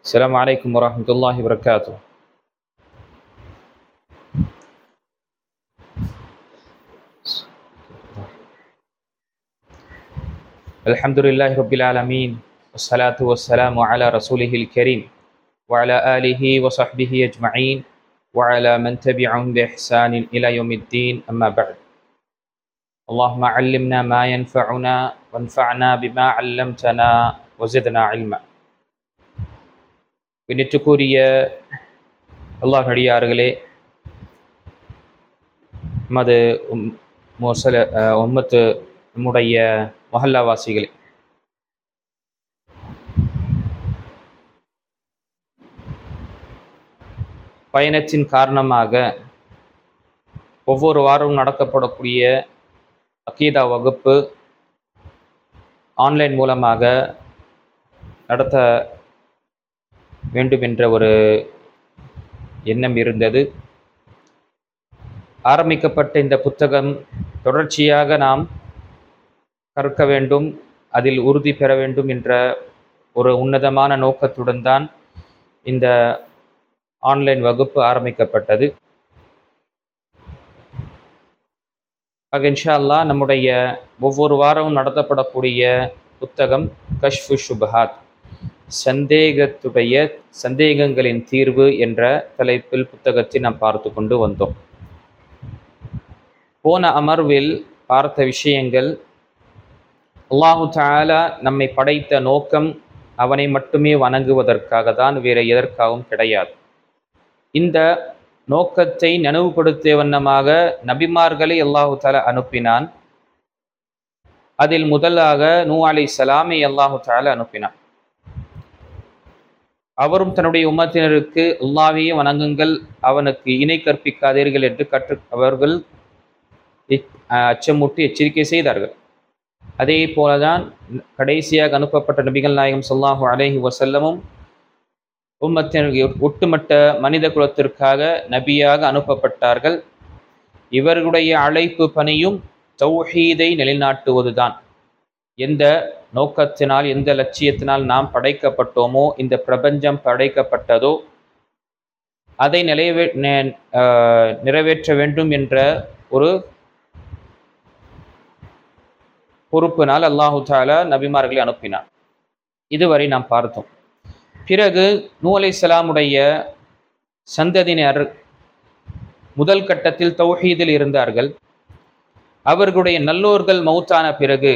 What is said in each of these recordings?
السلام عليكم ورحمة الله وبركاته. الحمد لله رب العالمين والصلاة والسلام على رسوله الكريم وعلى آله وصحبه أجمعين وعلى من تبعهم بإحسان إلى يوم الدين أما بعد. اللهم علمنا ما ينفعنا وانفعنا بما علمتنا وزدنا علما. பின்னிட்டுக்குரிய அல்லாஹ் அடியார்களே, நமது உம்மத்து நம்முடைய மஹல்லாவாசிகளே, பயணத்தின் காரணமாக ஒவ்வொரு வாரமும் நடத்தப்படக்கூடிய அகீதா வகுப்பு ஆன்லைன் மூலமாக நடத்த வேண்டும் என்ற ஒரு எண்ணம் இருந்தது. ஆரம்பிக்கப்பட்ட இந்த புத்தகம் தொடர்ச்சியாக நாம் கற்க வேண்டும், அதில் உறுதி பெற வேண்டும் என்ற ஒரு உன்னதமான நோக்கத்துடன் தான் இந்த ஆன்லைன் வகுப்பு ஆரம்பிக்கப்பட்டது. ஆக இன்ஷா அல்லாஹ் நம்முடைய ஒவ்வொரு வாரமும் நடத்தப்படக்கூடிய புத்தகம் கஷ்ஃபு ஷுபஹாத், சந்தேகங்களின் தீர்வு என்ற தலைப்பில் புத்தகத்தை நாம் பார்த்து கொண்டு வந்தோம். போன அமர்வில் பார்த்த விஷயங்கள், அல்லாஹு தஆலா நம்மை படைத்த நோக்கம் அவனை மட்டுமே வணங்குவதற்காக தான், வேறு எதற்காகவும் கிடையாது. இந்த நோக்கத்தை நினைவுபடுத்திய வண்ணமாக நபிமார்களை அல்லாஹு தஆலா அனுப்பினான். அதில் முதலாக நூஹ் அலைஹிஸ்ஸலாமை அல்லாஹு தஆலா அனுப்பினான். அவரும் தன்னுடைய உம்மத்தினருக்கு அல்லாஹ்வையே வணங்குங்கள், அவனுக்கு இணை கற்பிக்காதீர்கள் என்று அவர்கள் அச்சமூட்டி எச்சரிக்கை செய்தார்கள். அதே போலதான் கடைசியாக அனுப்பப்பட்ட நபிகள் நாயகம் ஸல்லல்லாஹு அலைஹி வஸல்லமும் உம்மத்தினருக்கு ஒட்டுமொத்த மனித குலத்திற்காக நபியாக அனுப்பப்பட்டார்கள். இவர்களுடைய அழைப்பு பணியும் தௌஹீதை நிலைநாட்டுவதுதான். எந்த நோக்கத்தினால், எந்த லட்சியத்தினால் நாம் படைக்கப்பட்டோமோ, இந்த பிரபஞ்சம் படைக்கப்பட்டதோ, அதை நிறைவேற்ற வேண்டும் என்ற ஒரு பொறுப்பினால் அல்லாஹு தஆலா நபிமார்களை அனுப்பினார். இதுவரை நாம் பார்த்தோம். பிறகு நூஹ் அலைஹிஸ்ஸலாமுடைய சந்ததியினர் முதல் கட்டத்தில் தௌஹீதில் இருந்தார்கள். அவர்களுடைய நல்லோர்கள் மௌத்தான பிறகு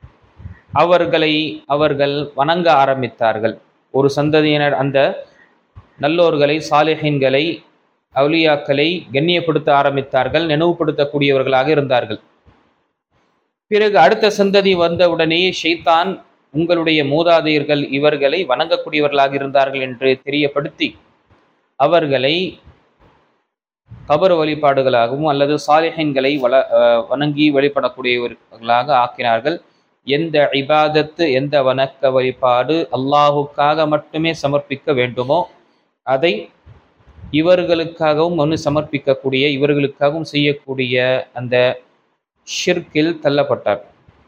அவர்கள் வணங்க ஆரம்பித்தார்கள். ஒரு சந்ததியினர் அந்த நல்லோர்களை, சாலிஹீன்களை, அவுலியாக்களை கண்ணியப்படுத்த ஆரம்பித்தார்கள், நினைவுபடுத்தக்கூடியவர்களாக இருந்தார்கள். பிறகு அடுத்த சந்ததி வந்தவுடனே ஷைத்தான் உங்களுடைய மூதாதையர்கள் இவர்களை வணங்கக்கூடியவர்களாக இருந்தார்கள் என்று தெரியப்படுத்தி அவர்களை கபர் வழிபாடுகளாகவும் அல்லது சாலிஹீன்களை வணங்கி வழிபடக்கூடியவர்களாக ஆக்கினார்கள். எந்த இபாதத்து, எந்த வணக்க வழிபாடு அல்லாஹுக்காக மட்டுமே சமர்ப்பிக்க வேண்டுமோ அதை இவர்களுக்காகவும் சமர்ப்பிக்கக்கூடிய, இவர்களுக்காகவும் செய்யக்கூடிய அந்த ஷிர்கில் தள்ளப்பட்டார்.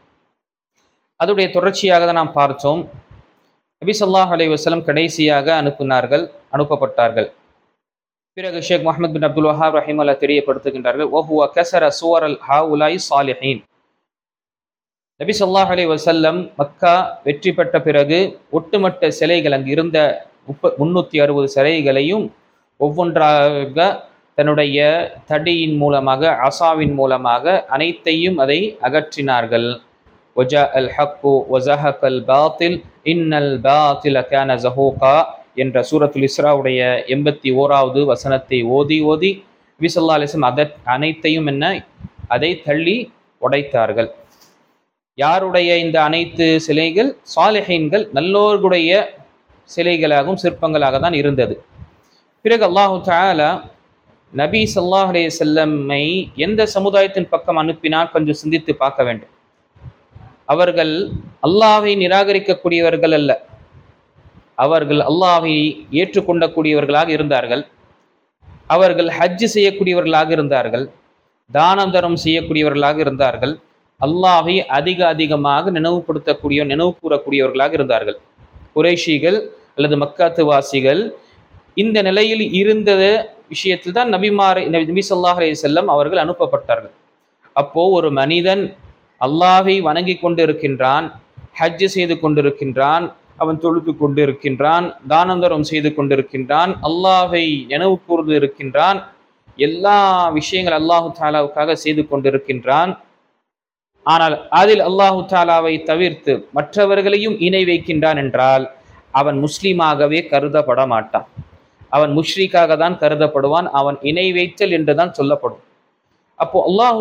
அதோடைய தொடர்ச்சியாக தான் நாம் பார்த்தோம். நபி ஸல்லல்லாஹு அலைஹி வஸல்லம் கடைசியாக அனுப்பப்பட்டார்கள். பிறகு ஷேக் முஹம்மது பின் அப்துல் வஹாப் ரஹிமஹுல்லாஹ் தெரியப்படுத்துகின்றார்கள், வஹுவ கஸர சூரல் ஹாஉலாஇ ஸாலிஹீன். நபி ஸல்லல்லாஹு அலைஹி வஸல்லம் மக்கா வெற்றி பெற்ற பிறகு ஒட்டுமொத்த சிலைகள், அங்கு இருந்த 360 சிலைகளையும் ஒவ்வொன்றாக தன்னுடைய தடியின் மூலமாக, அசாவின் மூலமாக அனைத்தையும் அதை அகற்றினார்கள். வஜாஅல் ஹக்கு வஸஹகல் பாத்தில் இன்னல் பாத்தில கான ஸஹூகா என்ற சூரத்துல் இஸ்ராவுடைய 81வது வசனத்தை ஓதி நபி ஸல்லல்லாஹு அலைஹி வஸல்லம் அனைத்தையும் அதை தள்ளி உடைத்தார்கள். யாருடைய இந்த அனைத்து சிலைகள்? சாலிஹீன்கள், நல்லோர்களுடைய சிலைகளாகவும் சிற்பங்களாக தான் இருந்தது. பிறகு அல்லாஹு தஆலா நபி ஸல்லல்லாஹு அலைஹி வஸல்லமை எந்த சமுதாயத்தின் பக்கம் அனுப்பினால் கொஞ்சம் சிந்தித்து பார்க்க வேண்டும். அவர்கள் அல்லாஹ்வை நிராகரிக்கக்கூடியவர்கள் அல்ல, அவர்கள் அல்லாஹ்வை ஏற்றுக்கொண்டக்கூடியவர்களாக இருந்தார்கள். அவர்கள் ஹஜ் செய்யக்கூடியவர்களாக இருந்தார்கள், தானம் தர்மம் செய்யக்கூடியவர்களாக இருந்தார்கள், அல்லாஹ்வை அதிகமாக நினைவு கூறக்கூடியவர்களாக இருந்தார்கள். குறைஷிகள் அல்லது மக்காத்து வாசிகள் இந்த நிலையில் இருந்த விஷயத்தில் தான் நபி ஸல்லல்லாஹு அலைஹி வஸல்லம் அவர்கள் அனுப்பப்பட்டார்கள். அப்போ ஒரு மனிதன் அல்லாஹை வணங்கி கொண்டிருக்கின்றான், ஹஜ் செய்து கொண்டிருக்கின்றான், அவன் தொழுது கொண்டிருக்கின்றான், தானந்தரம் செய்து கொண்டிருக்கின்றான், அல்லாஹை நினைவு கூர்ந்து இருக்கின்றான், எல்லா விஷயங்கள் அல்லாஹு தாலாவுக்காக செய்து கொண்டிருக்கின்றான். ஆனால் அதில் அல்லாஹு தாலாவை தவிர்த்து மற்றவர்களையும் இணை வைக்கின்றான் என்றால் அவன் முஸ்லீமாகவே கருதப்பட மாட்டான். அவன் முஷ்ரிக்காக தான் கருதப்படுவான். அவன் இணை வைத்தல் என்றுதான் சொல்லப்படும். அப்போ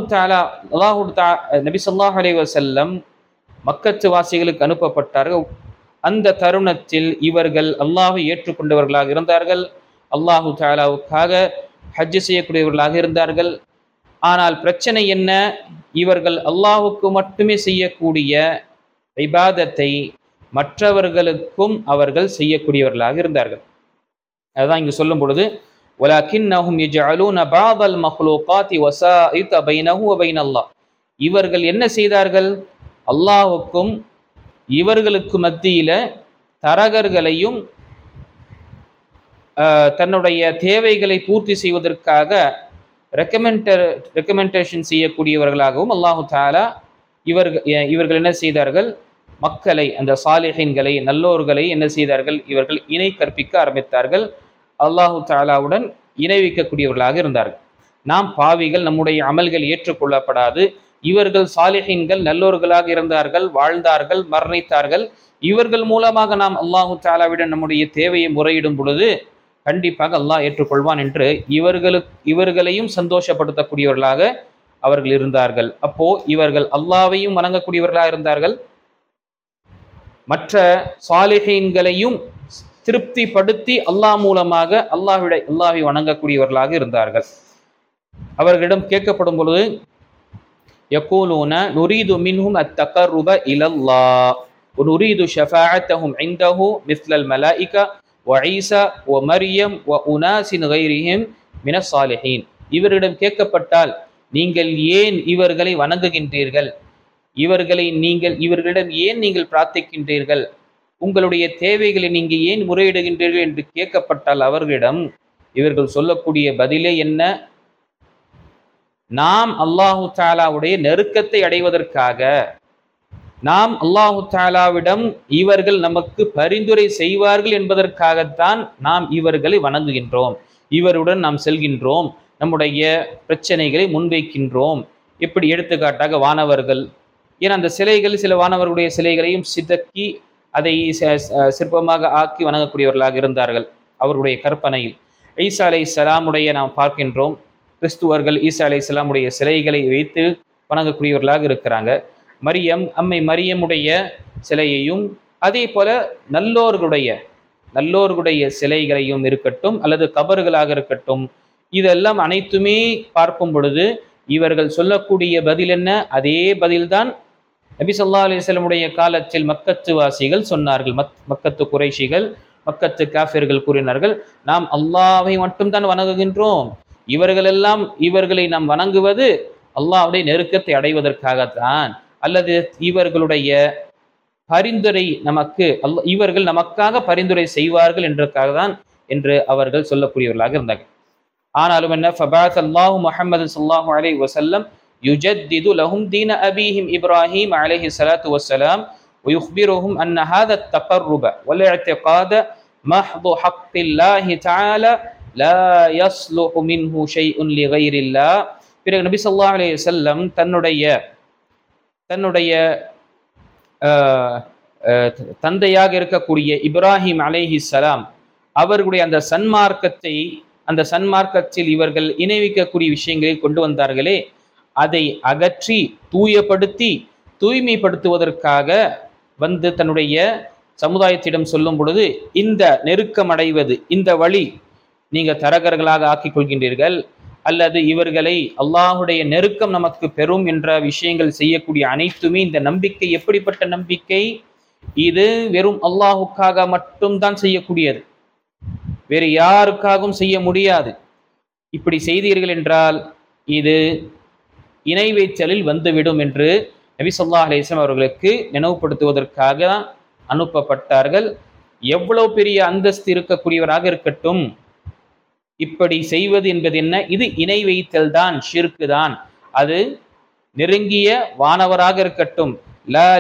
நபி ஸல்லல்லாஹு அலைஹி வஸல்லம் மக்கத்து வாசிகளுக்கு அனுப்பப்பட்டார்கள். அந்த தருணத்தில் இவர்கள் அல்லாஹை ஏற்றுக்கொண்டவர்களாக இருந்தார்கள், அல்லாஹு தஆலாவுக்காக ஹஜ் செய்யக்கூடியவர்களாக இருந்தார்கள். ஆனால் பிரச்சனை என்ன? இவர்கள் அல்லாஹுக்கு மட்டுமே செய்யக்கூடிய இபாதத்தை மற்றவர்களுக்கும் அவர்கள் செய்யக்கூடியவர்களாக இருந்தார்கள். அதுதான் இங்கு சொல்லும் பொழுது வலக்கின்னஹும் யஜஅலூன பஅதல் மக்லூகாத்தி வஸாயித பைனஹு வ பைன அல்லாஹ். இவர்கள் என்ன செய்தார்கள்? அல்லாஹ்வுக்கும் இவர்களுக்கு மத்தியில தரகர்களையும் தன்னுடைய தேவைகளை பூர்த்தி செய்வதற்காக ரெக்கமெண்டேஷன் செய்யக்கூடியவர்களாகவும் அல்லாஹு தஆலா இவர்கள் என்ன செய்தார்கள்? மக்களை, அந்த சாலிஹீன்களை, நல்லோர்களை என்ன செய்தார்கள்? இவர்கள் இணை கற்பிக்க ஆரம்பித்தார்கள். அல்லாஹு தஆலாவுடன் இணை வைக்கக்கூடியவர்களாக இருந்தார்கள். நாம் பாவிகள், நம்முடைய அமல்கள் ஏற்றுக்கொள்ளப்படாது. இவர்கள் சாலிஹீன்கள், நல்லோர்களாக இருந்தார்கள், வாழ்ந்தார்கள், மரணித்தார்கள். இவர்கள் மூலமாக நாம் அல்லாஹு தஆலாவிடம் நம்முடைய தேவையை முறையிடும் பொழுது கண்டிப்பாக அல்லாஹ் ஏற்றுக்கொள்வான் என்று இவர்களையும் சந்தோஷப்படுத்தக்கூடியவர்களாக அவர்கள் இருந்தார்கள். அப்போ இவர்கள் அல்லாஹ்வையும் வணங்கக்கூடியவர்களாக இருந்தார்கள், மற்ற சாலிஹீன்களையும் திருப்திப்படுத்தி அல்லாஹ் மூலமாக அல்லாஹ்வை வணங்கக்கூடியவர்களாக இருந்தார்கள். அவர்களிடம் கேட்கப்படும் பொழுது யகூலூன நுரீது மின்ஹும் அத்தகர்ருப இலல்லாஹ் வ நுரீது ஷஃபாஅத்தஹும் இன்தஹு மிஸ்லல் மலாயிகா வ ஈசா வ மரியம் வ உனாசின் கைரிஹிம் மினஸ் சாலிஹீன். இவரிடம் கேட்கப்பட்டால் நீங்கள் ஏன் இவர்களை வணங்குகின்றீர்கள், இவர்களிடம் ஏன் நீங்கள் பிரார்த்திக்கின்றீர்கள், உங்களுடைய தேவைகளை நீங்கள் ஏன் முறையிடுகின்றீர்கள் என்று கேட்கப்பட்டால் அவர்களிடம் இவர்கள் சொல்லக்கூடிய பதிலே என்ன? நாம் அல்லாஹு தஆலாவுடைய நெருக்கத்தை அடைவதற்காக, நாம் அல்லாஹு தஆலாவிடம் இவர்கள் நமக்கு பரிந்துரை செய்வார்கள் என்பதற்காகத்தான் நாம் இவர்களை வணங்குகின்றோம், இவருடன் நாம் செல்கின்றோம், நம்முடைய பிரச்சனைகளை முன்வைக்கின்றோம். இப்படி எடுத்துக்காட்டாக வானவர்கள், ஏன்னா அந்த சிலைகள், சில வானவர்களுடைய சிலைகளையும் சிதக்கி அதை சிற்பமாக ஆக்கி வணங்கக்கூடியவர்களாக இருந்தார்கள் அவருடைய கற்பனையில். ஈசா அலைஹிஸ்ஸலாமுடைய நாம் பார்க்கின்றோம், கிறிஸ்துவர்கள் ஈசா அலைஹிஸ்ஸலாமுடைய சிலைகளை வைத்து வணங்கக்கூடியவர்களாக இருக்கிறாங்க. அம்மை மரியமுடைய சிலையையும் அதே போல நல்லோர்களுடைய சிலைகளையும் இருக்கட்டும் அல்லது கபர்களாக இருக்கட்டும், இதெல்லாம் அனைத்துமே பார்க்கும் பொழுது இவர்கள் சொல்லக்கூடிய பதில் என்ன? அதே பதில்தான் நபி ஸல்லல்லாஹு அலைஹி வஸல்லமுடைய காலத்தில் மக்கத்து வாசிகள் சொன்னார்கள். மக்கத்து குறைஷிகள், மக்கத்து காஃபிர்கள் கூறினார்கள், நாம் அல்லாஹ்வை மட்டும்தான் வணங்குகின்றோம், இவர்களை நாம் வணங்குவது அல்லாஹ்வுடைய நெருக்கத்தை அடைவதற்காகத்தான், அல்லது இவர்களுடைய பரிந்துரை இவர்கள் நமக்காக பரிந்துரை செய்வார்கள் என்றதுக்காக தான் என்று அவர்கள் சொல்லக்கூடியவர்களாக இருந்தார்கள். ஆனாலும் என்ன, ஃபபஅஸ அல்லாஹு முஹம்மது ஸல்லல்லாஹு அலைஹி வஸல்லம் யுஜத்திது லஹும் தீன அபீஹிம் இப்ராஹீம் அலைஹி ஸலாத்து வஸ்ஸலாம் ويخبرهم أن هذا التقرب والاعتقاد محض حق الله تعالى لا يصلح منه شيء لغير الله. பிறகு நபி ஸல்லல்லாஹு அலைஹி வஸல்லம் தன்னுடைய தந்தையாக இருக்கக்கூடிய இப்ராஹிம் அலைஹிஸ்ஸலாம் அவர்களுடைய அந்த சன்மார்க்கத்தில் இவர்கள் இணைவிக்கக்கூடிய விஷயங்களை கொண்டு வந்தார்களே, அதை அகற்றி தூய்மைப்படுத்துவதற்காக வந்து தன்னுடைய சமுதாயத்திடம் சொல்லும் பொழுது, இந்த நெருக்கம் அடைவது, இந்த வழி நீங்கள் தரகர்களாக ஆக்கிக் கொள்கின்றீர்கள், அல்லது இவர்களை அல்லாஹுடைய நெருக்கம் நமக்கு பெறும் என்ற விஷயங்கள் செய்யக்கூடிய அனைத்துமே இந்த நம்பிக்கை எப்படிப்பட்ட நம்பிக்கை? இது வெறும் அல்லாஹுக்காக மட்டும்தான் செய்யக்கூடியது, வேறு யாருக்காகவும் செய்ய முடியாது. இப்படி செய்தீர்கள் என்றால் இது இணை வைத்தலில் வந்துவிடும் என்று நபி ஸல்லல்லாஹு அலைஹி வஸல்லம் அவர்களுக்கு நினைவுபடுத்துவதற்காக அனுப்பப்பட்டார்கள். எவ்வளவு பெரிய அந்தஸ்து இருக்கக்கூடியவராக இருக்கட்டும், இப்படி செய்வது என்பது என்ன? இது இணை வைத்தல் தான், ஷிர்க்கு தான். அது நெருங்கிய வானவராக இருக்கட்டும், லா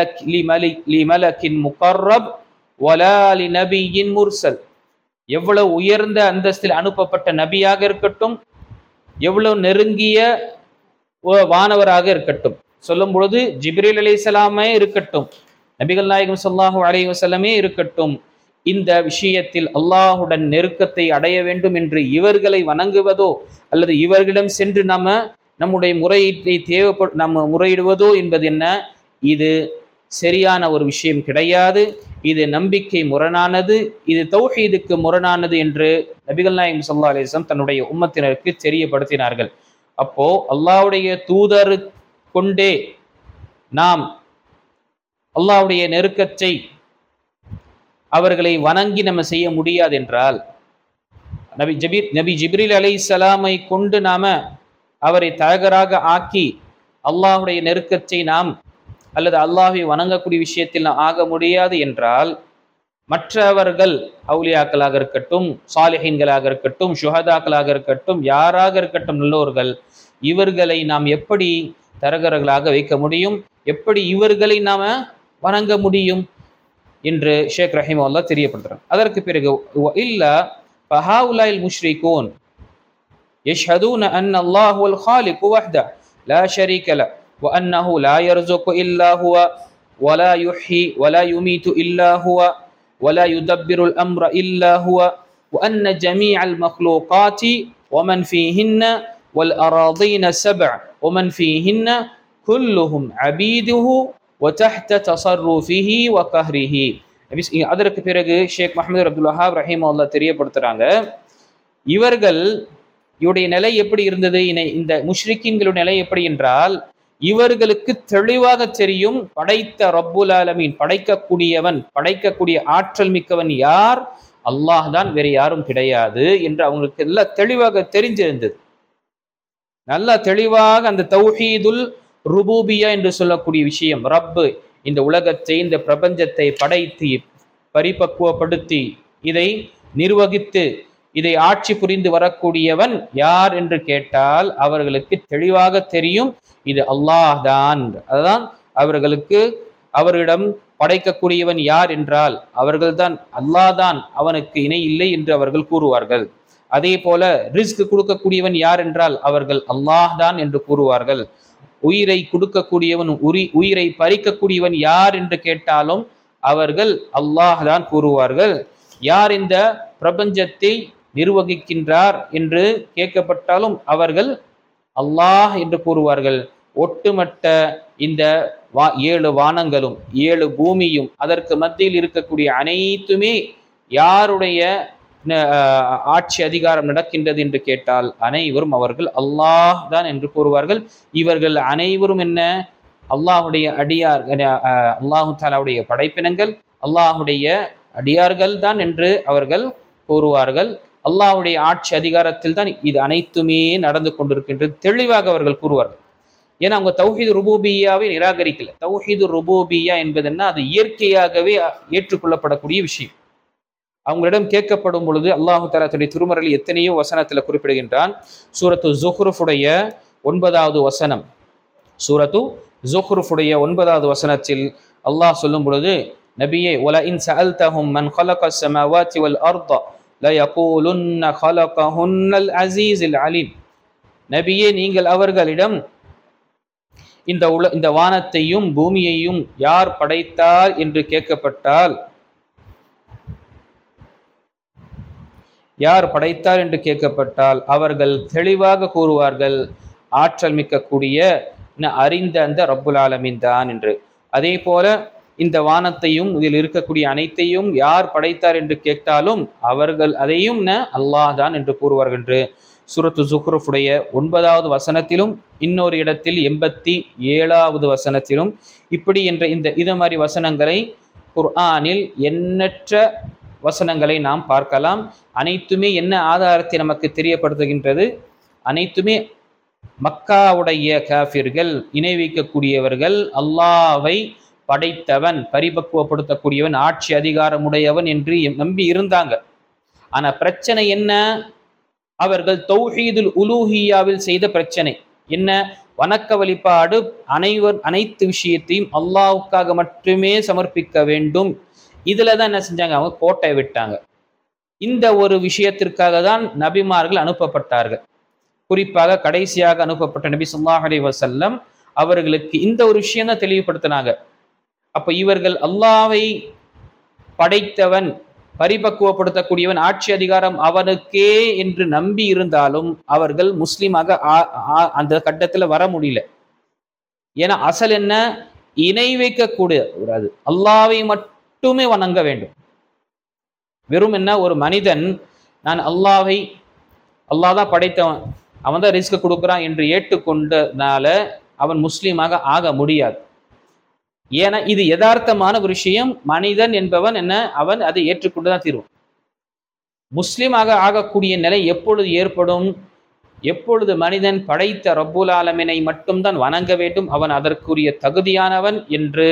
லிமலக்கின் முகர்ரப் வலா லிநபியின் முர்சல், எவ்வளவு உயர்ந்த அந்தஸ்தில் அனுப்பப்பட்ட நபியாக இருக்கட்டும், எவ்வளவு நெருங்கிய வானவராக இருக்கட்டும், சொல்லும் பொழுது ஜிப்ரீல் அலைஹிஸ்ஸலாமே இருக்கட்டும், நபிகள் நாயகம் ஸல்லல்லாஹு அலைஹி வஸல்லமே இருக்கட்டும், இந்த விஷயத்தில் அல்லாஹுடன் நெருக்கத்தை அடைய வேண்டும் என்று இவர்களை வணங்குவதோ அல்லது இவர்களிடம் சென்று நம்முடைய முறையீட்டை நம்ம முறையிடுவதோ என்பது என்ன? இது சரியான ஒரு விஷயம் கிடையாது. இது நம்பிக்கை முரணானது, இது தௌஹீதுக்கு முரணானது என்று நபிகள் நாயகம் ஸல்லல்லாஹு அலைஹி வஸல்லம் தன்னுடைய உம்மத்தினருக்கு தெரியப்படுத்தினார்கள். அப்போ அல்லாஹ்வுடைய தூதர் கொண்டே நாம் அல்லாஹ்வுடைய நெருக்கத்தை அவர்களை வணங்கி நம்ம செய்ய முடியாது என்றால், நபி ஜிப்ரீல் அலைஹிஸ்ஸலாமை கொண்டு நாம அவரை தயாராக ஆக்கி அல்லாஹுடைய நெருக்கத்தை நாம் அல்லது அல்லாஹை வணங்கக்கூடிய விஷயத்தில் நாம் ஆக முடியாது என்றால், மற்றவர்கள் அவுலியாக்களாக இருக்கட்டும், சாலிஹீன்களாக இருக்கட்டும், ஷுஹதாக்களாக இருக்கட்டும், யாராக இருக்கட்டும், நல்லோர்கள், இவர்களை நாம் எப்படி தரகர்களாக வைக்க முடியும்? எப்படி இவர்களை நாம வணங்க முடியும் என்று ஷேக் ரஹிமஹுல்லாஹ் தெரியப்படுத்துறாங்க. அதற்கு பிறகு இல்லா ஃபஹாஉலாஇல் முஷ்ரிகூன் யஷ்ஹதூன அன் அல்லாஹ் வல் காலிக் வஹ்த லா ஷரீக லஹ் வ அன்னஹு லா யர்ஸுகு இல்லா ஹுவ வ லா யுஹ்யி வ லா யுமீது இல்லா ஹுவ வ லா யுதப்பிருல் அம்ர இல்லா ஹுவ வ அன்ன ஜமீஅல் மக்லூகாத்தி வ மன் ஃபீஹின்ன வல் அராதீன சப்அ வ மன் ஃபீஹின்ன குல்லுஹும் அபீதுஹு وتحت تصرفه وقهره. அதற்கு பிறகு ஷேக் முஹம்மது அப்துல் வஹாப் ரஹிமஹுல்லாஹ் தெரியப்படுத்துறாங்க, இவர்களுடைய நிலை எப்படி இருந்தது? இந்த முஷ்ரிக்கீன்களுடைய நிலை எப்படி என்றால், இவர்களுக்கு தெளிவாக தெரியும் படைத்த ரப்புல் ஆலமீன், படைக்கக்கூடியவன், படைக்கக்கூடிய ஆற்றல் மிக்கவன் யார்? அல்லாஹ் தான், வேறு யாரும் கிடையாது என்று அவங்களுக்கு எல்லாம் தெளிவாக தெரிஞ்சிருந்தது. நல்லா தெளிவாக அந்த தௌஹீதுல் ருபூபியா என்று சொல்லக்கூடிய விஷயம், ரப்பு இந்த உலகத்தை, இந்த பிரபஞ்சத்தை படைத்து பரிபக்குவப்படுத்தி இதை நிர்வகித்து இதை ஆட்சி புரிந்து வரக்கூடியவன் யார் என்று கேட்டால் அவர்களுக்கு தெளிவாக தெரியும் இது அல்லாஹ் தான். அதுதான் அவர்களுக்கு, அவரிடம் படைக்கக்கூடியவன் யார் என்றால் அவர்கள்தான், அல்லாஹ் தான், அவனுக்கு இணை இல்லை என்று அவர்கள் கூறுவார்கள். அதே போல ரிஸ்க் கொடுக்கக்கூடியவன் யார் என்றால் அவர்கள் அல்லாஹ் தான் என்று கூறுவார்கள். உயிரை கொடுக்கக்கூடியவன், உயிரை பறிக்கக்கூடியவன் யார் என்று கேட்டாலும் அவர்கள் அல்லாஹ் தான் கூறுவார்கள். யார் இந்த பிரபஞ்சத்தை நிர்வகிக்கின்றார் என்று கேட்கப்பட்டாலும் அவர்கள் அல்லாஹ் என்று கூறுவார்கள். ஒட்டுமொத்த இந்த 7 வானங்களும் 7 பூமியும் அதற்கு மத்தியில் இருக்கக்கூடிய அனைத்துமே யாருடைய ஆட்சி அதிகாரம் நடக்கின்றது என்று கேட்டால் அனைவரும் அவர்கள் அல்லாஹ் தான் என்று கூறுவார்கள். இவர்கள் அனைவரும் என்ன? அல்லாஹுடைய அடியார், அல்லாஹு தாலாவுடைய படைப்பினங்கள், அல்லாஹுடைய அடியார்கள் தான் என்று அவர்கள் கூறுவார்கள். அல்லாஹுடைய ஆட்சி அதிகாரத்தில் தான் இது அனைத்துமே நடந்து கொண்டிருக்கின்றது தெளிவாக அவர்கள் கூறுவார்கள். ஏன்னா அவங்க தௌஹீது ருபூபியாவை நிராகரிக்கல. தௌஹீது ருபூபியா என்பது என்ன? அது இயற்கையாகவே ஏற்றுக்கொள்ளப்படக்கூடிய விஷயம். அவங்களிடம் கேட்கப்படும் பொழுது அல்லாஹு தஆலா தன்னுடைய திருமறையில் எத்தனையோ வசனத்தில் குறிப்பிடுகின்றான். சூரத்து ஸுஹ்ருஃபுடைய 9வது வசனம், சூரத்து ஸுஹ்ருஃபுடைய 9வது வசனத்தில் அல்லாஹ் சொல்லும் பொழுது, நபியே, வல இன் சஅல்தஹும் மன் ஹலகஸ் ஸமாவாதி வல் அர்த லயகூலுன்ன ஹலகஹுன்னல் அஸீஸுல் அலீம். நபியே, நீங்கள் அவர்களிடம் இந்த வானத்தையும் பூமியையும் யார் படைத்தார் என்று கேட்கப்பட்டால், யார் படைத்தார் என்று கேட்கப்பட்டால் அவர்கள் தெளிவாக கூறுவார்கள் ஆற்றல் மிக்கக்கூடிய அறிந்த அந்த ரப்புல் ஆலமீன் தான் என்று. அதே போல இந்த வானத்தையும் இதில் இருக்கக்கூடிய அனைத்தையும் யார் படைத்தார் என்று கேட்டாலும் அவர்கள் அதையும் அல்லாஹ் தான் என்று கூறுவார்கள் என்று சூரத்து ஸுஹ்ருஃபுடைய 9வது வசனத்திலும் இன்னொரு இடத்தில் 87வது வசனத்திலும் இப்படி என்ற இது மாதிரி வசனங்களை குர்ஆனில் எண்ணற்ற வசனங்களை நாம் பார்க்கலாம். அனைத்துமே என்ன ஆதாரத்தை நமக்கு தெரியப்படுத்துகின்றது? அனைத்துமே மக்காவுடைய காஃபிர்கள், இணை வைக்கக்கூடியவர்கள், அல்லாஹ்வை படைத்தவன், பரிபக்குவப்படுத்தக்கூடியவன், ஆட்சி அதிகாரமுடையவன் என்று நம்பி இருந்தாங்க. ஆனா பிரச்சனை என்ன? அவர்கள் தௌஹீதுல் உலூஹியாவில் செய்த பிரச்சனை என்ன? வணக்க வழிபாடு அனைத்து விஷயத்தையும் அல்லாஹ்வுக்காக மட்டுமே சமர்ப்பிக்க வேண்டும். இதுலதான் என்ன செஞ்சாங்க? அவங்க கோட்டை விட்டாங்க. இந்த ஒரு விஷயத்திற்காக தான் நபிமார்கள் அனுப்பப்பட்டார்கள். குறிப்பாக கடைசியாக அனுப்பப்பட்ட நபி ஸல்லல்லாஹு அலைஹி வஸல்லம் அவர்களுக்கு இந்த ஒரு விஷயம் தான் தெளிவுபடுத்தினாங்க. அப்ப இவர்கள் அல்லாஹ்வை படைத்தவன், பரிபக்குவப்படுத்தக்கூடியவன், ஆட்சி அதிகாரம் அவனுக்கே என்று நம்பி இருந்தாலும் அவர்கள் முஸ்லீமாக அந்த கட்டத்துல வர முடியல. ஏன்னா அசல் என்ன? இணை வைக்கக்கூடாது, அல்லாஹ்வை மட்டுமே வணங்க வேண்டும். வெறும் என்ன, ஒரு மனிதன் நான் அல்லாஹ் தான் படைத்தவன், அவன் தான் ரிஸ்க் கொடுக்குறான் என்று ஏற்றுக்கொண்டனால அவன் முஸ்லீமாக ஆக முடியாது. ஏன்னா இது யதார்த்தமான ஒரு விஷயம். மனிதன் என்பவன் என்ன, அவன் அதை ஏற்றுக்கொண்டுதான் தீர்வான். முஸ்லீமாக ஆகக்கூடிய நிலை எப்பொழுது ஏற்படும்? எப்பொழுது மனிதன் படைத்த ரப்புல் ஆலமீனை மட்டும்தான் வணங்க வேண்டும், அவன் அதற்குரிய தகுதியானவன் என்று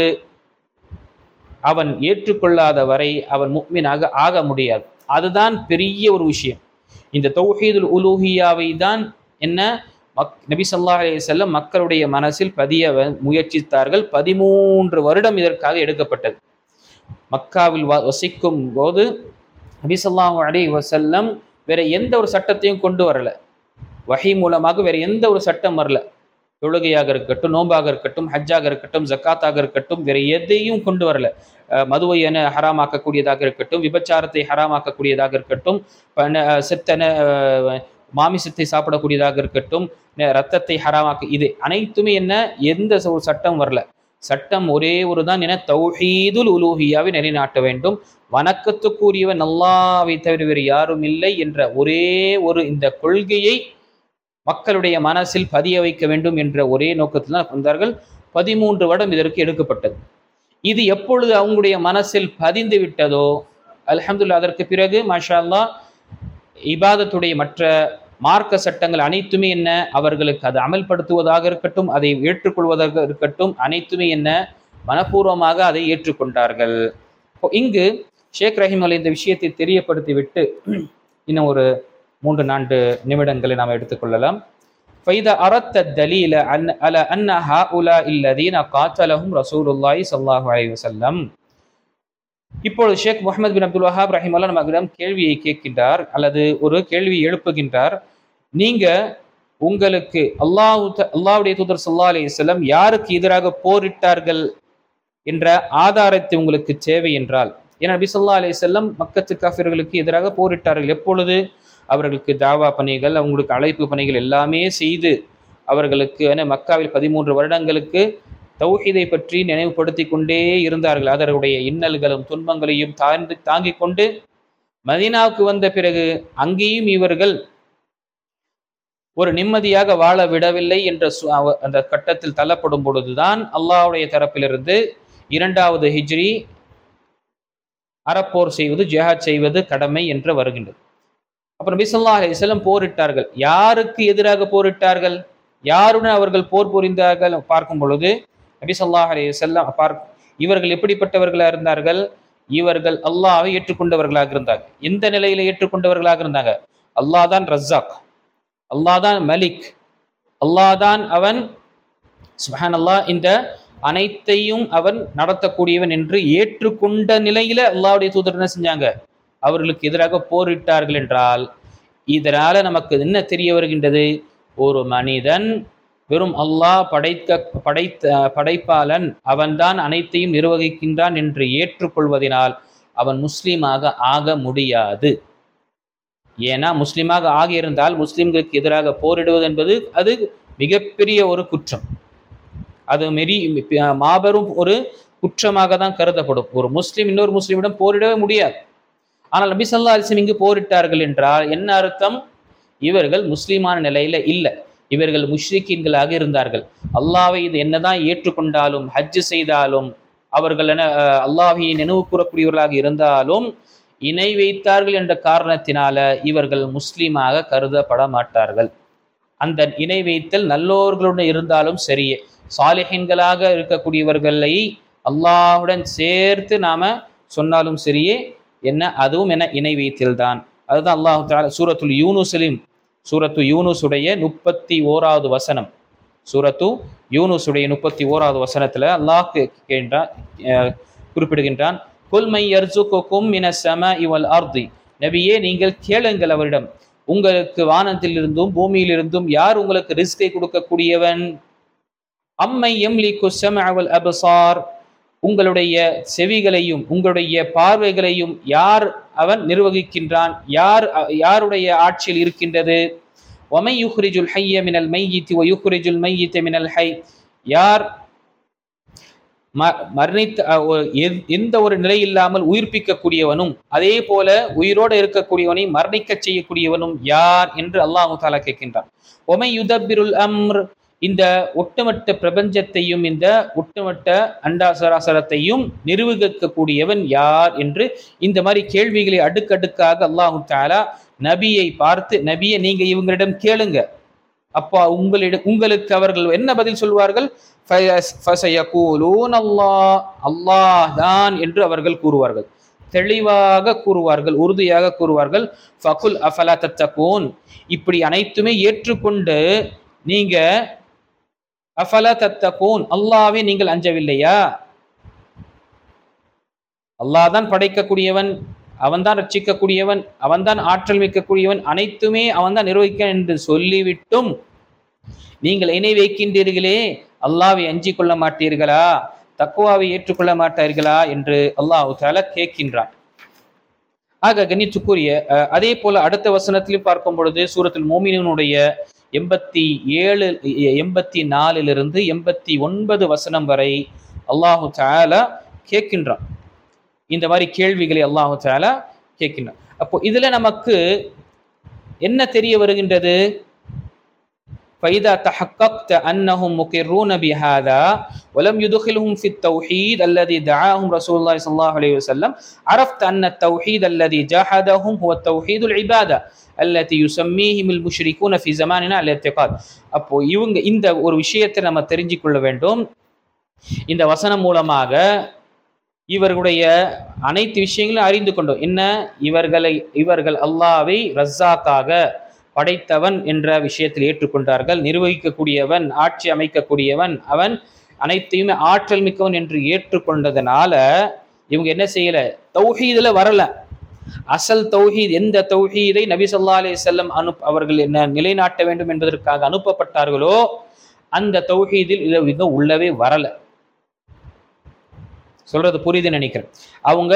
அவன் ஏற்றுக்கொள்ளாத வரை அவன் முஃமினாக ஆக முடியாது. அதுதான் பெரிய ஒரு விஷயம். இந்த தௌஹீதுல் உலூஹியாவை தான் என்ன நபி ஸல்லல்லாஹு அலைஹி வஸல்லம் மக்களுடைய மனசில் பதிய முயற்சித்தார்கள். 13 வருடம் இதற்காக எடுக்கப்பட்டது. மக்காவில் வசிக்கும் போது நபி ஸல்லல்லாஹு அலைஹி வஸல்லம் வேற எந்த ஒரு சட்டத்தையும் கொண்டு வரல. வஹி மூலமாக வேற எந்த ஒரு சட்டம் வரல. தொழுகையாக இருக்கட்டும், நோம்பாக இருக்கட்டும், ஹஜ்ஜாக இருக்கட்டும், ஜக்காத்தாக இருக்கட்டும், வேற எதையும் கொண்டு வரல. மதுவை ஹராமாக்கக்கூடியதாக இருக்கட்டும், விபச்சாரத்தை ஹராமாக்கக்கூடியதாக இருக்கட்டும், செத்தன மாமிசத்தை சாப்பிடக்கூடியதாக இருக்கட்டும், ரத்தத்தை ஹராமாக்க, இது அனைத்துமே என்ன, எந்த ஒரு சட்டம் வரல. சட்டம் ஒரே ஒரு தான், என தௌஹீதுல் உலூஹியாவை நிலைநாட்ட வேண்டும், வணக்கத்துக்குரியவன் அல்லாஹ்வை தவிர வேறு யாரும் இல்லை என்ற ஒரே ஒரு இந்த கொள்கையை மக்களுடைய மனசில் பதிய வைக்க வேண்டும் என்ற ஒரே நோக்கத்தில் தான் வந்தார்கள். 13 வருடம் இதற்கு எடுக்கப்பட்டது. இது எப்பொழுது அவங்களுடைய மனசில் பதிந்து விட்டதோ அல்ஹம்துலில்லாஹ், அதற்கு பிறகு மாஷா அல்லாஹ் இபாதத்துடைய மற்ற மார்க்க சட்டங்கள் அனைத்துமே என்ன, அவர்களுக்கு அதை அமல்படுத்துவதாக இருக்கட்டும், அதை ஏற்றுக்கொள்வதாக இருக்கட்டும், அனைத்துமே என்ன, மனப்பூர்வமாக அதை ஏற்றுக்கொண்டார்கள். இங்கு ஷேக் ரஹிமஹுல்லாஹ் இந்த விஷயத்தை தெரியப்படுத்திவிட்டு இன்னும் ஒரு 3-4 நிமிடங்களை நாம் எடுத்துக்கொள்ளலாம். فَإِذَا أَرَدْتَ الدَّلِيلَ عَلَى أَنَّ هَؤُلَاءِ الَّذِينَ قَاتَلَهُمْ رَسُولُ اللَّهِ صَلَّى اللَّهُ عَلَيْهِ وسلم. இப்பொழுது ஷேக் முஹம்மது பின் அப்துல் வஹாப் ரஹிமஹுல்லாஹ் நம்மிடம் கேள்வியை கேட்கின்றார், அல்லது ஒரு கேள்வியை எழுப்புகின்றார். நீங்க உங்களுக்கு அல்லாஹ்வுடைய தூதர் ஸல்லல்லாஹு அலைஹி வஸல்லம் யாருக்கு எதிராக போரிட்டார்கள் என்ற ஆதாரத்தை உங்களுக்கு தேவை என்றால், ஏன்னா நபி ஸல்லல்லாஹு அலைஹி வஸல்லம் மக்கத்து காஃபிர்களுக்கு எதிராக போரிட்டார்கள். எப்பொழுது? அவர்களுக்கு தாவா பணிகள், அவங்களுக்கு அழைப்பு பணிகள் எல்லாமே செய்து அவர்களுக்கு மக்காவில் 13 வருடங்களுக்கு தௌஹீதை பற்றி நினைவுபடுத்தி கொண்டே இருந்தார்கள். அதனுடைய இன்னல்களும் துன்பங்களையும் தாங்கிக் கொண்டு மதீனாவுக்கு வந்த பிறகு அங்கேயும் இவர்கள் ஒரு நிம்மதியாக வாழ விடவில்லை என்ற அந்த கட்டத்தில் தள்ளப்படும் பொழுதுதான் அல்லாஹ்வுடைய தரப்பிலிருந்து 2வது ஹிஜ்ரி அறப்போர் செய்வது, ஜிஹாத் செய்வது கடமை என்று வருகின்றது. அப்புறம் நபி ஸல்லல்லாஹு அலைஹி வஸல்லம் போரிட்டார்கள். யாருக்கு எதிராக போரிட்டார்கள், யாருடன் அவர்கள் போர் புரிந்தார்கள் பார்க்கும் பொழுது நபி ஸல்லல்லாஹு அலைஹி வஸல்லம் இவர்கள் எப்படிப்பட்டவர்களாக இருந்தார்கள்? இவர்கள் அல்லாஹ்வை ஏற்றுக்கொண்டவர்களாக இருந்தார்கள். எந்த நிலையில ஏற்றுக்கொண்டவர்களாக இருந்தாங்க? அல்லாஹ் தான் ரஸாக், அல்லாஹ் தான் மலிக், அல்லாஹ் தான் அவன் சுப்ஹானல்லாஹ் இந்த அனைத்தையும் அவன் நடத்தக்கூடியவன் என்று ஏற்றுக்கொண்ட நிலையில அல்லாஹ்வுடைய தூதர் என்ன செஞ்சாங்க? அவர்களுக்கு எதிராக போரிட்டார்கள் என்றால் இதனால நமக்கு என்ன தெரிய வருகின்றது? ஒரு மனிதன் வெறும் அல்லாஹ் படைப்பாளன், அவன்தான் அனைத்தையும் நிர்வகிக்கின்றான் என்று ஏற்றுக்கொள்வதனால் அவன் முஸ்லீமாக ஆக முடியாது. ஏன்னா முஸ்லீமாக ஆகியிருந்தால் முஸ்லிம்களுக்கு எதிராக போரிடுவது என்பது அது மிகப்பெரிய ஒரு குற்றம், அது மாபெரும் ஒரு குற்றமாக தான் கருதப்படும். ஒரு முஸ்லீம் இன்னொரு முஸ்லீமிடம் போரிடவே முடியாது. ஆனால் நபி ஸல்லல்லாஹு அலைஹி வஸல்லம் இங்கு போரிட்டார்கள் என்றால் என்ன அர்த்தம்? இவர்கள் முஸ்லீமான நிலையில இல்லை, இவர்கள் முஷ்ரிக்கீன்களாக இருந்தார்கள். அல்லாஹ்வை இது என்னதான் ஏற்றுக்கொண்டாலும், ஹஜ் செய்தாலும், அவர்கள் அல்லாஹ்வை நினைவு கூறக்கூடியவர்களாக இருந்தாலும் இணை வைத்தார்கள் என்ற காரணத்தினால இவர்கள் முஸ்லீமாக கருதப்பட மாட்டார்கள். அந்த இணை வைத்தல் நல்லோர்களுடன் இருந்தாலும் சரியே, சாலிஹீன்களாக இருக்கக்கூடியவர்களை அல்லாஹுடன் சேர்த்து நாம சொன்னாலும் சரியே என்ன அதுவும் என்ன இணை வைத்தல் தான். அதுதான் அல்லாஹு தஆலா சூரத்து யூனுஸுடைய 31வது வசனம், சூரத்து யூனுஸுடைய 31வது வசனத்துல அல்லாஹ் குறிப்பிடுகின்றான், குல் மை யர்சுகுகும் மினஸ் ஸமாஇ வல் அர்தி, நபியே நீங்கள் கேளுங்கள் அவரிடம், உங்களுக்கு வானத்திலிருந்தும் பூமியிலிருந்தும் யார் உங்களுக்கு ரிஸ்கை கொடுக்கக்கூடியவன், அம்மை யம்லிகு ஸமஅ வல் அப்ஸார், உங்களுடைய செவிகளையும் உங்களுடைய பார்வைகளையும் யார் அவன் நிர்வகிக்கின்றான், யாருடைய ஆட்சியில் இருக்கின்றது, வமை யுஹ்ரிஜுல் ஹய்ய மினல் மையித் வ யுஹ்ரிஜுல் மையித மினல் ஹய், யார் மரணித்த எந்த ஒரு நிலை இல்லாமல் உயிர்ப்பிக்கக்கூடியவனும் அதே போல உயிரோடு இருக்கக்கூடியவனை மரணிக்க செய்யக்கூடியவனும் யார் என்று அல்லாஹு தஆலா கேட்கின்றான். ஒமை யுதப்பிருல் அம்ர், இந்த ஒட்டுமொத்த பிரபஞ்சத்தையும் இந்த ஒட்டுமொத்த அண்டாசராசரத்தையும் நிர்வகிக்கக்கூடியவன் யார் என்று இந்த மாதிரி கேள்விகளை அடுக்கடுக்காக அல்லாஹு தஆலா நபியை பார்த்து, நபியை நீங்க இவங்களிடம் கேளுங்க, அப்பா உங்களுக்கு அவர்கள் என்ன பதில் சொல்வார்கள், அல்லாஹ் தான் என்று அவர்கள் கூறுவார்கள், தெளிவாக கூறுவார்கள், உறுதியாக கூறுவார்கள். ஃபகுல் அஃபலா தத்தகூன், இப்படி அனைத்துமே ஏற்றுக்கொண்டு நீங்க அஃபலா தத்தகூன், அல்லாஹ்வை நீங்கள் அஞ்சவில்லையா, அல்லாஹ் தான் படைக்கக்கூடியவன், அவன்தான் ரட்சிக்கக்கூடியவன், அவன்தான் ஆற்றல் மிக்கக்கூடியவன், அனைத்துமே அவன்தான் நிர்வகிக்க என்று சொல்லிவிட்டும் நீங்கள் இணை வைக்கின்றீர்களே, அல்லாஹ்வை அஞ்சிக் கொள்ள மாட்டீர்களா, தக்வாவை ஏற்றுக்கொள்ள மாட்டார்களா என்று அல்லாஹ் தஆலா கேட்கின்றான். ஆக கண்ணியத்துக்குரிய அதே போல அடுத்த வசனத்திலும் பார்க்கும் பொழுது சூரத்துல் மோமினூனுடைய 84 89 வசனம் வரை அல்லாஹு தஆலா கேட்கின்றான். இந்த மாதிரி கேள்விகளை அல்லாஹு தஆலா கேட்கின்றான். அப்போ இதுல நமக்கு என்ன தெரிய வருகின்றது, فإذا تحققت أنهم مقرون بهذا ولم يدخلهم في التوحيد الذي دعاهم رسول الله صلى الله عليه وسلم عرفت أن التوحيد الذي جاهدهم هو التوحيد العبادة التي يسميهم المشركون في زماننا الاعتقاد. அப்போ இவங்க இந்த ஒரு விஷயத்தை நம்ம தெரிஞ்சு கொள்ள வேண்டும். இந்த வசனம் மூலமாக இவர்களுடைய அனைத்து விஷயங்களும் அறிந்து கொண்டோம். என்ன, இவர்கள் அல்லாஹ்வை ரஸாக்காக படைத்தவன் என்ற விஷயத்தில் ஏற்றுக்கொண்டார்கள், நிர்வகிக்கக்கூடியவன், ஆட்சி அமைக்கக்கூடியவன், அவன் அனைத்தையுமே ஆற்றல் மிக்கவன் என்று ஏற்றுக்கொண்டதனால இவங்க என்ன செய்யல, தௌஹீதுல வரல. அசல் தௌஹீத், எந்த தௌஹீதை நபி ஸல்லல்லாஹு அலைஹி வஸல்லம் அவர்கள் என்ன நிலைநாட்ட வேண்டும் என்பதற்காக அனுப்பப்பட்டார்களோ அந்த தௌஹீதில் இவங்க உள்ளவே வரல. சொல்றது புரியுதுன்னு நினைக்கிறேன். அவங்க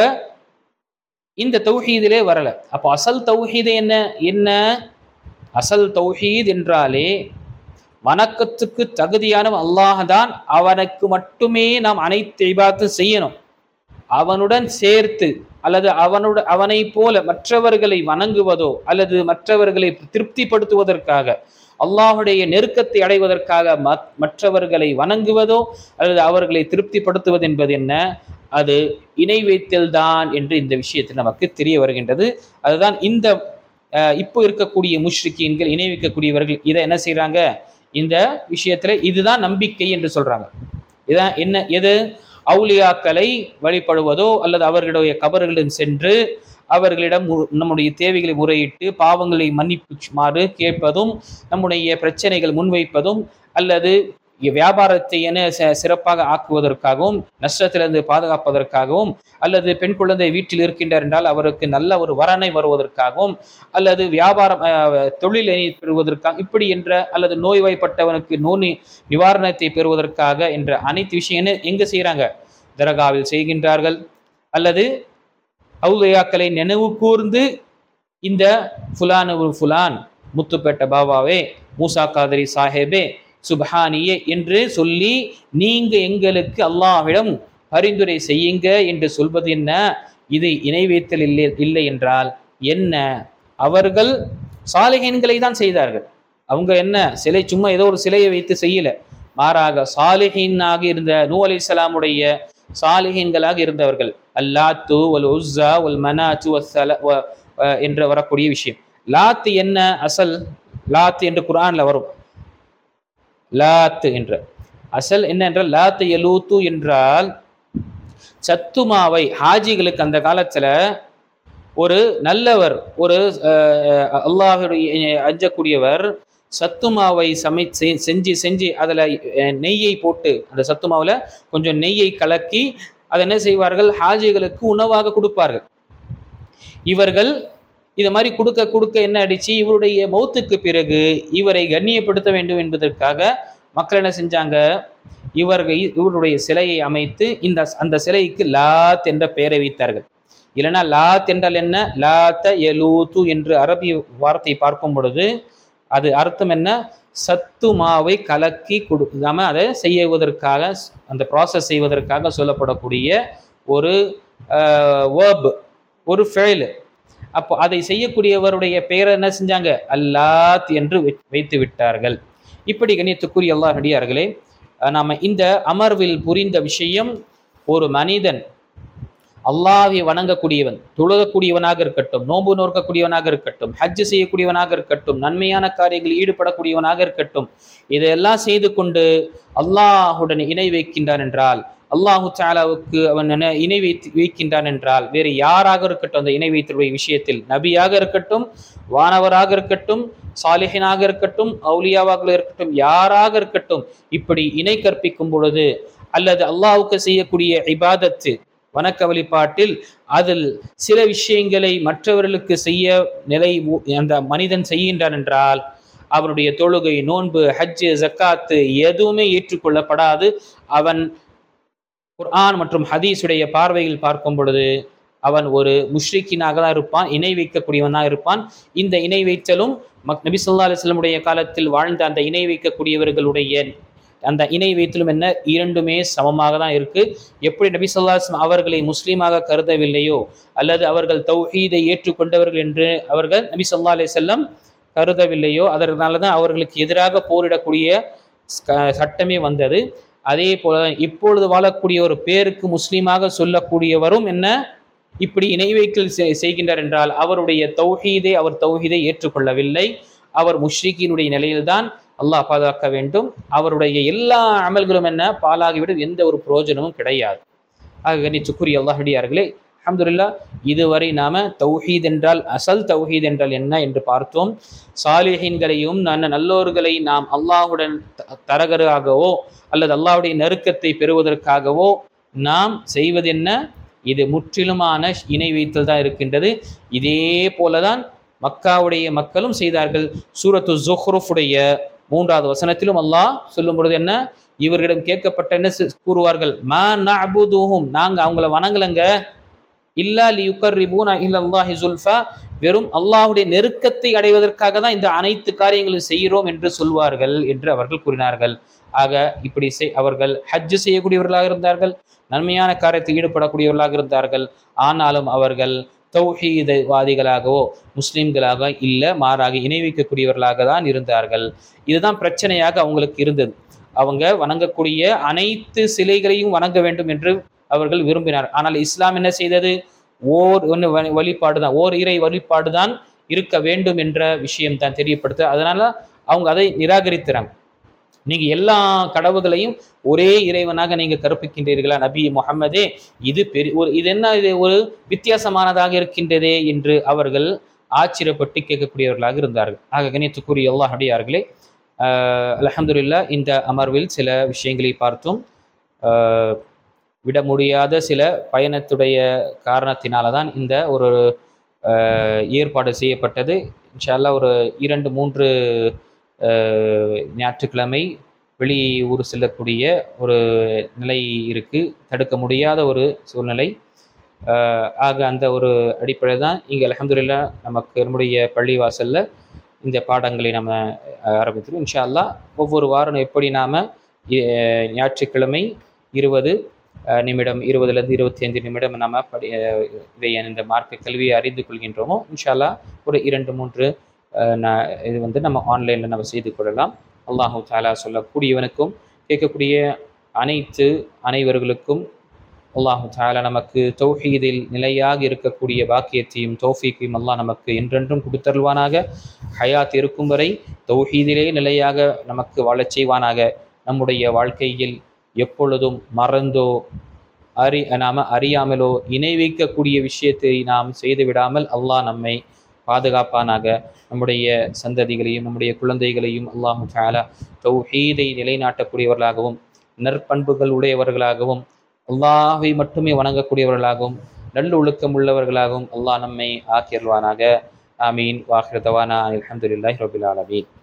இந்த தௌஹீதிலே வரல. அப்போ அசல் தௌஹீது என்ன அசல் தௌஹீத் என்றாலே வணக்கத்துக்கு தகுதியானவன் அல்லாஹ் தான், அவனுக்கு மட்டுமே நாம் அனைத்து இபாதத்து செய்யணும். அவனுடன் சேர்த்து அல்லது அவனை போல மற்றவர்களை வணங்குவதோ அல்லது மற்றவர்களை திருப்திப்படுத்துவதற்காக, அல்லாஹுடைய நெருக்கத்தை அடைவதற்காக மற்றவர்களை வணங்குவதோ அல்லது அவர்களை திருப்திப்படுத்துவது என்பது என்ன, அது இணை வைத்தல் தான் என்று இந்த விஷயத்தில் நமக்கு தெரிய வருகின்றது. அதுதான் இந்த இப்போ இருக்கக்கூடிய முஷ்ரிக்கீன்கள், இணை வைக்கக்கூடியவர்கள் இதை என்ன செய்யறாங்க, இந்த விஷயத்துல இதுதான் நம்பிக்கை என்று சொல்றாங்க. இதான் என்ன, எது, அவுலியாக்களை வழிபடுவதோ அல்லது அவர்களுடைய கபர்களிடம் சென்று அவர்களிடம் நம்முடைய தேவைகளை முறையிட்டு பாவங்களை மன்னிப்புமாறு கேட்பதும், நம்முடைய பிரச்சனைகள் முன்வைப்பதும், அல்லது வியாபாரத்தை என சிறப்பாக ஆக்குவதற்காகவும், நஷ்டத்திலிருந்து பாதுகாப்பதற்காகவும், அல்லது பெண் குழந்தை வீட்டில் இருக்கின்றார் என்றால் அவருக்கு நல்ல ஒரு வரனை வருவதற்காகவும், அல்லது வியாபாரம் தொழிலை பெறுவதற்காக இப்படி என்ற, அல்லது நோய்வாய்ப்பட்டவனுக்கு நோய் நிவாரணத்தை பெறுவதற்காக என்ற அனைத்து விஷயங்கள் எங்க செய்யறாங்க, தர்காவில் செய்கின்றார்கள். அல்லது அவுலியாக்களை நினைவு கூர்ந்து இந்த ஃபுலான் முத்துப்பேட்ட பாபாவே, மூசா காதரி சாஹேபே, சுப்ஹானியே என்று சொல்லி நீங்க எங்களுக்கு அல்லாஹ்விடம் பரிந்துரை செய்யுங்க என்று சொல்வது என்ன, இது இணை வைத்தல் இல்லை என்றால் என்ன, அவர்கள் சாலிஹீன்களை தான் செய்தார்கள். அவங்க என்ன சிலை, சும்மா ஏதோ ஒரு சிலையை வைத்து செய்யல, மாறாக சாலிஹீனாக இருந்த நூஹ் அலைஹிஸ்ஸலாமுடைய சாலிஹீன்களாக இருந்தவர்கள். அல்லாத்து வல் உஸ்ஸா வல் மனாத்து என்று வரக்கூடிய விஷயம். லாத் என்ன, அசல் லாத் என்று குர்ஆன்ல வரும். லாத் என்ற அசல் என்ன என்றால், லாத் யலூத்து என்றால் சத்துமாவை ஹாஜிகளுக்கு அந்த காலத்துல ஒரு நல்லவர், ஒரு அல்லாஹ்வுடைய அஞ்சக்கூடியவர் சத்துமாவை செஞ்சு அதுல நெய்யை போட்டு, அந்த சத்துமாவுல கொஞ்சம் நெய்யை கலக்கி அதை என்ன செய்வார்கள், ஹாஜிகளுக்கு உணவாக கொடுப்பார்கள். இவர்கள் இதை மாதிரி கொடுக்க கொடுக்க என்ன ஆயிடுச்சு, இவருடைய மௌத்துக்கு பிறகு இவரை கண்ணியப்படுத்த வேண்டும் என்பதற்காக மக்கள் என்ன செஞ்சாங்க, இவருடைய சிலையை அமைத்து அந்த சிலைக்கு லாத் என்ற பெயரை வைத்தார்கள். இல்லைன்னா லாத் என்றால் என்ன, லாத்த எலூத்து என்று அரபி வார்த்தை பார்க்கும் பொழுது அது அர்த்தம் என்ன, சத்துமாவை கலக்கி கொடுக்காம அதை செய்வதற்காக, அந்த ப்ராசஸ் செய்வதற்காக சொல்லப்படக்கூடிய ஒரு வேர்ப், ஒரு ஃபெயில். அப்போ அதை செய்யக்கூடியவருடைய பெயரை என்ன செஞ்சாங்க, அல்லாத் என்று வைத்து விட்டார்கள். இப்படி கண்ணியத்துக்குரிய அல்லாஹ் நடிகார்களே, நாம இந்த அமர்வில் புரிந்த விஷயம், ஒரு மனிதன் அல்லாஹ்வை வணங்கக்கூடியவன், தொழுகக்கூடியவனாக இருக்கட்டும், நோன்பு நோக்கக்கூடியவனாக இருக்கட்டும், ஹஜ் செய்யக்கூடியவனாக இருக்கட்டும், நன்மையான காரியங்களில் ஈடுபடக்கூடியவனாக இருக்கட்டும், இதையெல்லாம் செய்து கொண்டு அல்லாஹுடன் இணை வைக்கின்றான் என்றால், அல்லாஹு தஆலாவுக்கு அவன் இணை வைக்கின்றான் என்றால், வேறு யாராக இருக்கட்டும் அந்த இணை வைத்தலுடைய விஷயத்தில், நபியாக இருக்கட்டும், வானவராக இருக்கட்டும், சாலிஹினாக இருக்கட்டும், அவுலியாவாக இருக்கட்டும், யாராக இருக்கட்டும், இப்படி இணை கற்பிக்கும் பொழுது அல்லது அல்லாஹ்வுக்கு செய்யக்கூடிய இபாதத்து வணக்க வழிபாட்டில் அதில் சில விஷயங்களை மற்றவர்களுக்கு செய்ய நிலை அந்த மனிதன் செய்கின்றான் என்றால், அவனுடைய தொழுகை, நோன்பு, ஹஜ்ஜு, ஜக்காத்து எதுவுமே ஏற்றுக்கொள்ளப்படாது. அவன் குர்ஆன் மற்றும் ஹதீஸுடைய பார்வையில் பார்க்கும் பொழுது அவன் ஒரு முஷ்ரிக்கினாக தான் இருப்பான், இணை வைக்கக்கூடியவனாக இருப்பான். இந்த இணை வைத்தலும் நபி ஸல்லல்லாஹு அலைஹி வஸல்லம் உடைய காலத்தில் வாழ்ந்த அந்த இணை வைக்கக்கூடியவர்களுடைய அந்த இணை வைத்தலும் என்ன, இரண்டுமே சமமாக தான் இருக்கு. எப்படி நபி ஸல்லல்லாஹு அலைஹி வஸல்லம் அவர்களை முஸ்லீமாக கருதவில்லையோ, அல்லது அவர்கள் தௌஹீதை ஏற்றுக்கொண்டவர்கள் என்று அவர்கள் நபி ஸல்லல்லாஹு அலைஹி வஸல்லம் கருதவில்லையோ, அதனால தான் அவர்களுக்கு எதிராக போரிடக்கூடிய சட்டமே வந்தது. அதே போல இப்பொழுது வாழக்கூடிய ஒரு பேருக்கு முஸ்லீமாக சொல்லக்கூடியவரும் என்ன, இப்படி இணை வைக்கல் செய்கின்றார் என்றால் அவருடைய தௌஹீதை, அவர் தௌஹீதை ஏற்றுக்கொள்ளவில்லை, அவர் முஷ்ரிக்கினுடைய நிலையில்தான். அல்லாஹ் பாதுகாக்க வேண்டும். அவருடைய எல்லா அமல்களும் என்ன, பாலாகிவிடும், எந்த ஒரு பிரயோஜனமும் கிடையாது. ஆக கண்ணியத்துக்குரிய அல்லாஹ்விடியார்களே, அல்ஹம்துலில்லாஹ், இதுவரை நாம தௌஹீத் என்றால், அசல் தௌஹீத் என்றால் என்ன என்று பார்த்தோம். சாலிஹீன்களையும் நல்லோர்களை நாம் அல்லாஹுடன் தரகராகவோ அல்லது அல்லாஹ்வுடைய நெருக்கத்தை பெறுவதற்காகவோ நாம் செய்வது என்ன, இது முற்றிலுமான இணை வைத்தல் தான் இருக்கின்றது. இதே போலதான் மக்காவுடைய மக்களும் செய்தார்கள். சூரத்து ஸுஹ்ருஃபுடைய 3வது வசனத்திலும் அல்லாஹ் சொல்லும் பொழுது என்ன, இவர்களிடம் கேட்கப்பட்ட என்ன கூறுவார்கள், மா நஅபுதுஹும், நாங்க அவங்கள வணங்கலங்க, இல்லா லியுகர்ரிபூனா இலல்லாஹி ஸுல்ஃபா, வெறும் அல்லாஹ்வுடைய நெருக்கத்தை அடைவதற்காக தான் இந்த அனைத்து காரியங்களும் செய்கிறோம் என்று சொல்வார்கள் என்று அவர்கள் கூறினார்கள். ஆக இப்படி அவர்கள் ஹஜ் செய்யக்கூடியவர்களாக இருந்தார்கள், நன்மையான காரியத்தில் ஈடுபடக்கூடியவர்களாக இருந்தார்கள். ஆனாலும் அவர்கள் தௌஹீதவாதிகளாகவோ முஸ்லிம்களாக இல்லை, மாறாக இணை வைக்கக்கூடியவர்களாக தான் இருந்தார்கள். இதுதான் பிரச்சனையாக அவங்களுக்கு இருந்தது. அவங்க வணங்கக்கூடிய அனைத்து சிலைகளையும் வணங்க வேண்டும் என்று அவர்கள் விரும்பினார். ஆனால் இஸ்லாம் என்ன செய்தது, வழிபாடு தான், ஓர் இறை வழிபாடு தான் இருக்க வேண்டும் என்ற விஷயம் தான் தெரியப்படுத்த. அதனால அவங்க அதை நிராகரிக்கிறாங்க. நீங்க எல்லா கடவுள்களையும் ஒரே இறைவனாக நீங்க கற்பிக்கின்றீர்களா நபி முஹம்மதே, இது இது என்ன, இது ஒரு வித்தியாசமானதாக இருக்கின்றதே என்று அவர்கள் ஆச்சரியப்பட்டு கேட்கக்கூடியவர்களாக இருந்தார்கள். ஆக கண்ணியத்துக்குரிய அல்லாஹ் அடியார்களே, அல்ஹம்துலில்லாஹ், இந்த அமர்வில் சில விஷயங்களை பார்த்தோம். விட முடியாத சில பயணத்துடைய காரணத்தினால தான் இந்த ஒரு ஏற்பாடு செய்யப்பட்டது. இன்ஷா அல்லாஹ் ஒரு 2-3 ஞாயிற்றுக்கிழமை வெளியூர் செல்லக்கூடிய ஒரு நிலை இருக்கு, தடுக்க முடியாத ஒரு சூழ்நிலை. ஆக அந்த ஒரு அடிப்படை தான் இங்கே அல்ஹம்துலில்லாஹ் நமக்கு நம்முடைய பள்ளிவாசல்ல இந்த பாடங்களை நம்ம ஆரம்பித்திருக்கோம். இன்ஷா அல்லாஹ் ஒவ்வொரு வாரம் எப்படி நாம ஞாயிற்றுக்கிழமை 20 நிமிடம் 20லேருந்து 25 நிமிடம் நம்ம இதை இந்த மார்க்க கல்வியை அறிந்து கொள்கின்றோமோ, இன்ஷா அல்லாஹ் ஒரு 2-3 இது நம்ம ஆன்லைனில் நம்ம செய்து கொள்ளலாம். அல்லாஹு தஆலா சொல்லக்கூடியவனுக்கும் கேட்கக்கூடிய அனைவர்களுக்கும் அல்லாஹு தஆலா நமக்கு தௌஹீதில் நிலையாக இருக்கக்கூடிய பாக்கியத்தையும் தௌஃபீக்கையும் அல்லாஹ் நமக்கு என்றென்றும் கொடுத்தருள்வானாக. ஹயாத் இருக்கும் வரை தௌஹீதிலே நிலையாக நமக்கு வாழச் செய்வானாக. நம்முடைய வாழ்க்கையில் எப்பொழுதும் மறந்தோ நாம அறியாமலோ இணை வைக்கக்கூடிய விஷயத்தை நாம் செய்து விடாமல் அல்லாஹ் நம்மை பாதுகாப்பானாக. நம்முடைய சந்ததிகளையும் நம்முடைய குழந்தைகளையும் அல்லாஹு தஆலா தௌஹீதை நிலைநாட்டக்கூடியவர்களாகவும் நற்பண்புகள் உடையவர்களாகவும் அல்லாஹை மட்டுமே வணங்கக்கூடியவர்களாகவும் நல்லொழுக்கம் உள்ளவர்களாகவும் அல்லாஹ் நம்மை ஆக்கியல்வானாக. ஆமீன். வாஹிரு தவானா அல்ஹம்துலில்லாஹி ரப்பில் ஆலமீன்.